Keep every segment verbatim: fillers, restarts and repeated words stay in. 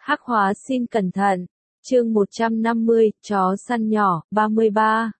Hắc hóa xin cẩn thận. Chương một trăm năm mươi, chó săn nhỏ, ba mươi ba.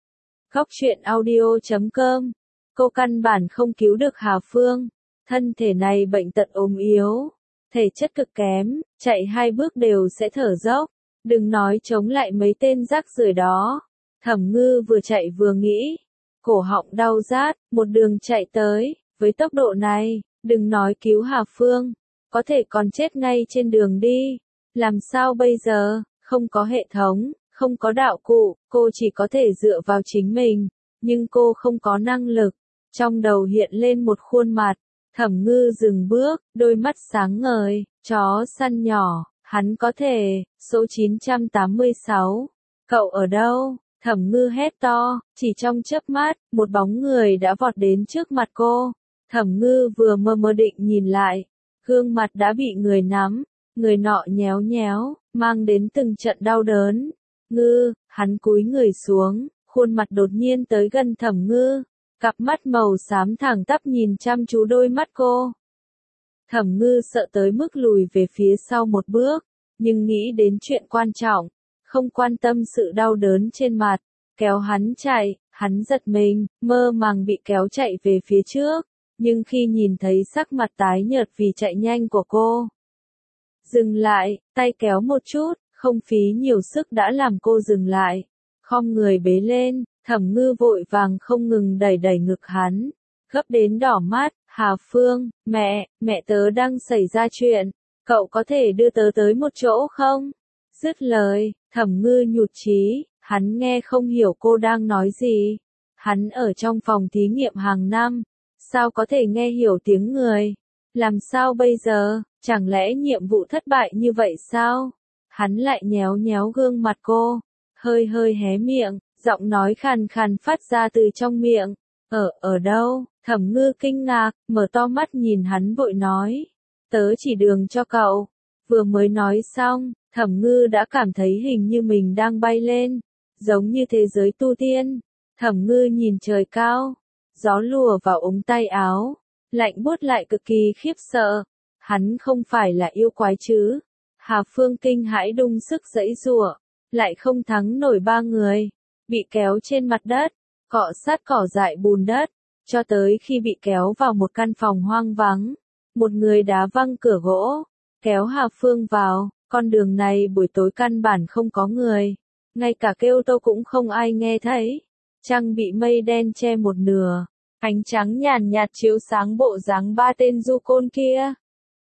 Góc truyện audio chấm com. Cô căn bản không cứu được Hà Phương. Thân thể này bệnh tật ốm yếu, thể chất cực kém, chạy hai bước đều sẽ thở dốc. Đừng nói chống lại mấy tên rác rưởi đó. Thẩm Ngư vừa chạy vừa nghĩ, cổ họng đau rát, một đường chạy tới, với tốc độ này, đừng nói cứu Hà Phương, có thể còn chết ngay trên đường đi. Làm sao bây giờ, không có hệ thống, không có đạo cụ, cô chỉ có thể dựa vào chính mình, nhưng cô không có năng lực. Trong đầu hiện lên một khuôn mặt, Thẩm Ngư dừng bước, đôi mắt sáng ngời, chó săn nhỏ, hắn có thể, số chín trăm tám mươi sáu, cậu ở đâu? Thẩm Ngư hét to, chỉ trong chớp mắt, một bóng người đã vọt đến trước mặt cô. Thẩm Ngư vừa mơ mơ định nhìn lại, gương mặt đã bị người nắm, người nọ nhéo nhéo, mang đến từng trận đau đớn. Ngư, hắn cúi người xuống, khuôn mặt đột nhiên tới gần Thẩm Ngư, cặp mắt màu xám thẳng tắp nhìn chăm chú đôi mắt cô. Thẩm Ngư sợ tới mức lùi về phía sau một bước, nhưng nghĩ đến chuyện quan trọng, không quan tâm sự đau đớn trên mặt, kéo hắn chạy, hắn giật mình, mơ màng bị kéo chạy về phía trước, nhưng khi nhìn thấy sắc mặt tái nhợt vì chạy nhanh của cô, dừng lại, tay kéo một chút, không phí nhiều sức đã làm cô dừng lại, khom người bế lên. Thẩm Ngư vội vàng không ngừng đẩy đẩy ngực hắn, gấp đến đỏ mắt. Hà Phương, mẹ, mẹ tớ đang xảy ra chuyện, cậu có thể đưa tớ tới một chỗ không? Dứt lời, Thẩm Ngư nhụt chí, hắn nghe không hiểu cô đang nói gì. Hắn ở trong phòng thí nghiệm hàng năm, sao có thể nghe hiểu tiếng người? Làm sao bây giờ, chẳng lẽ nhiệm vụ thất bại như vậy sao? Hắn lại nhéo nhéo gương mặt cô, hơi hơi hé miệng, giọng nói khàn khàn phát ra từ trong miệng. Ở, ở đâu? Thẩm Ngư kinh ngạc, mở to mắt nhìn hắn vội nói. Tớ chỉ đường cho cậu. Vừa mới nói xong, Thẩm Ngư đã cảm thấy hình như mình đang bay lên, giống như thế giới tu tiên. Thẩm Ngư nhìn trời cao, gió lùa vào ống tay áo, lạnh buốt lại cực kỳ khiếp sợ. Hắn không phải là yêu quái chứ? Hà Phương kinh hãi đung sức giãy giụa, lại không thắng nổi ba người, bị kéo trên mặt đất, cọ sát cỏ dại bùn đất, cho tới khi bị kéo vào một căn phòng hoang vắng. Một người đá văng cửa gỗ, kéo Hà Phương vào. Con đường này buổi tối căn bản không có người, ngay cả kêu tô cũng không ai nghe thấy. Trăng bị mây đen che một nửa, ánh trắng nhàn nhạt chiếu sáng bộ dáng ba tên du côn kia.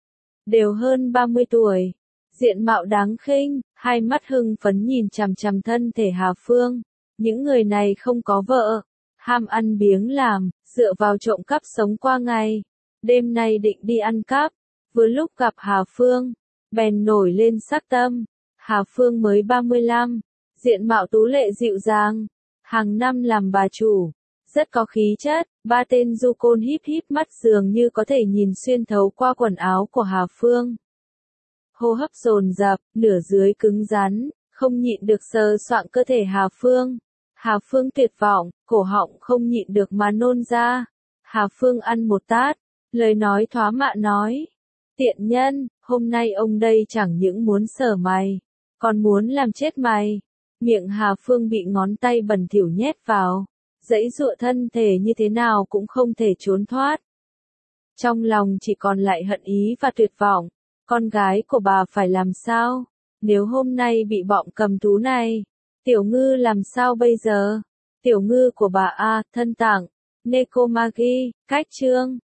Đều hơn ba mươi tuổi, diện mạo đáng khinh, hai mắt hưng phấn nhìn chằm chằm thân thể Hà Phương. Những người này không có vợ, ham ăn biếng làm, dựa vào trộm cắp sống qua ngày. Đêm nay định đi ăn cắp, vừa lúc gặp Hà Phương, bèn nổi lên sắc tâm. Hà Phương mới ba mươi lăm, diện mạo tú lệ dịu dàng, hàng năm làm bà chủ, rất có khí chất. Ba tên du côn híp híp mắt dường như có thể nhìn xuyên thấu qua quần áo của Hà Phương. Hô hấp dồn dập, nửa dưới cứng rắn, không nhịn được sờ soạng cơ thể Hà Phương. Hà Phương tuyệt vọng, cổ họng không nhịn được mà nôn ra. Hà Phương ăn một tát, lời nói thoá mạ nói. Tiện nhân, hôm nay ông đây chẳng những muốn sờ mày, còn muốn làm chết mày. Miệng Hà Phương bị ngón tay bẩn thỉu nhét vào, giãy giụa thân thể như thế nào cũng không thể trốn thoát. Trong lòng chỉ còn lại hận ý và tuyệt vọng. Con gái của bà phải làm sao? Nếu hôm nay bị bọn cầm thú này, Tiểu Ngư làm sao bây giờ? Tiểu Ngư của bà A, thân tặng, Nekomagi, cách chương.